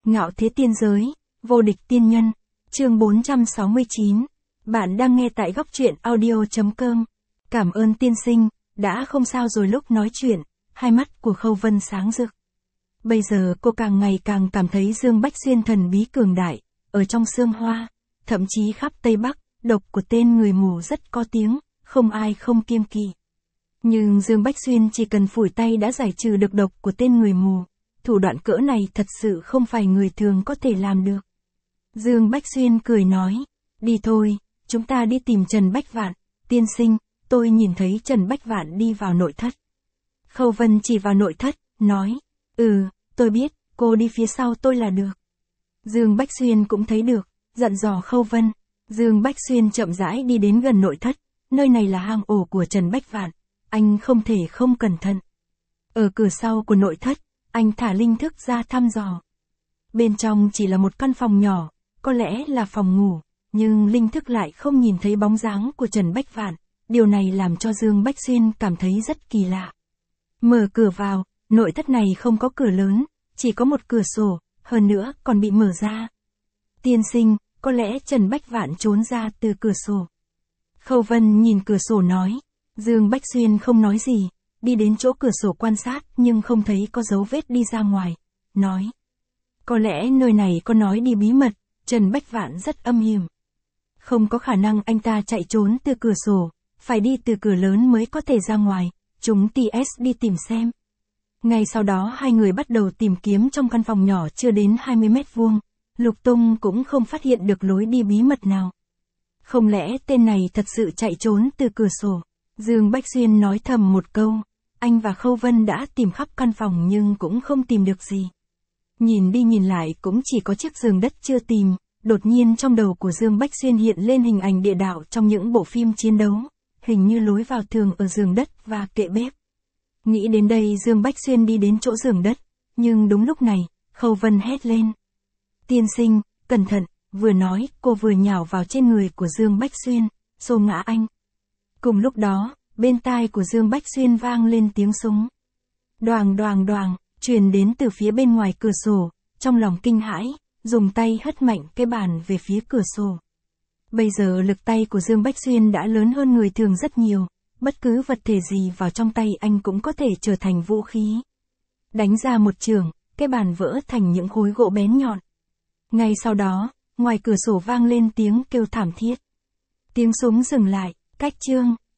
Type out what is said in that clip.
Ngạo thế tiên giới, vô địch tiên nhân, chương 469. Bạn đang nghe tại góc truyện audio.com. Cảm ơn tiên sinh, đã không sao rồi. Lúc nói chuyện, hai mắt của Khâu Vân sáng rực. Bây giờ cô càng ngày càng cảm thấy Dương Bách Xuyên thần bí cường đại, ở trong xương hoa, thậm chí khắp Tây Bắc, độc của tên người mù rất có tiếng, không ai không kiêng kỵ. Nhưng Dương Bách Xuyên chỉ cần phủi tay đã giải trừ được độc của tên người mù. Thủ đoạn cỡ này thật sự không phải người thường có thể làm được. Dương Bách Xuyên cười nói, đi thôi, chúng ta đi tìm Trần Bách Vạn. Tiên sinh, tôi nhìn thấy Trần Bách Vạn đi vào nội thất. Khâu Vân chỉ vào nội thất, nói, tôi biết, cô đi phía sau tôi là được. Dương Bách Xuyên cũng thấy được, dặn dò Khâu Vân. Dương Bách Xuyên chậm rãi đi đến gần nội thất, nơi này là hang ổ của Trần Bách Vạn, anh không thể không cẩn thận. Ở cửa sau của nội thất, anh thả linh thức ra thăm dò. Bên trong chỉ là một căn phòng nhỏ, có lẽ là phòng ngủ, nhưng linh thức lại không nhìn thấy bóng dáng của Trần Bách Vạn. Điều này làm cho Dương Bách Xuyên cảm thấy rất kỳ lạ. Mở cửa vào, nội thất này không có cửa lớn, chỉ có một cửa sổ, hơn nữa còn bị mở ra. Tiên sinh, có lẽ Trần Bách Vạn trốn ra từ cửa sổ. Khâu Vân nhìn cửa sổ nói. Dương Bách Xuyên không nói gì, đi đến chỗ cửa sổ quan sát nhưng không thấy có dấu vết đi ra ngoài. Nói, có lẽ nơi này có nói đi bí mật, Trần Bách Vạn rất âm hiểm. Không có khả năng anh ta chạy trốn từ cửa sổ, phải đi từ cửa lớn mới có thể ra ngoài, chúng TS đi tìm xem. Ngay sau đó hai người bắt đầu tìm kiếm trong căn phòng nhỏ chưa đến 20 mét vuông, lục tung cũng không phát hiện được lối đi bí mật nào. Không lẽ tên này thật sự chạy trốn từ cửa sổ? Dương Bách Xuyên nói thầm một câu, anh và Khâu Vân đã tìm khắp căn phòng nhưng cũng không tìm được gì. Nhìn đi nhìn lại cũng chỉ có chiếc giường đất chưa tìm, đột nhiên trong đầu của Dương Bách Xuyên hiện lên hình ảnh địa đạo trong những bộ phim chiến đấu, hình như lối vào thường ở giường đất và kệ bếp. Nghĩ đến đây Dương Bách Xuyên đi đến chỗ giường đất, nhưng đúng lúc này, Khâu Vân hét lên. Tiên sinh, cẩn thận, vừa nói cô vừa nhào vào trên người của Dương Bách Xuyên, xô ngã anh. Cùng lúc đó, bên tai của Dương Bách Xuyên vang lên tiếng súng. Đoàng đoàng đoàng, truyền đến từ phía bên ngoài cửa sổ, trong lòng kinh hãi, dùng tay hất mạnh cái bàn về phía cửa sổ. Bây giờ lực tay của Dương Bách Xuyên đã lớn hơn người thường rất nhiều, bất cứ vật thể gì vào trong tay anh cũng có thể trở thành vũ khí. Đánh ra một chưởng, cái bàn vỡ thành những khối gỗ bén nhọn. Ngay sau đó, ngoài cửa sổ vang lên tiếng kêu thảm thiết. Tiếng súng dừng lại, cách chương.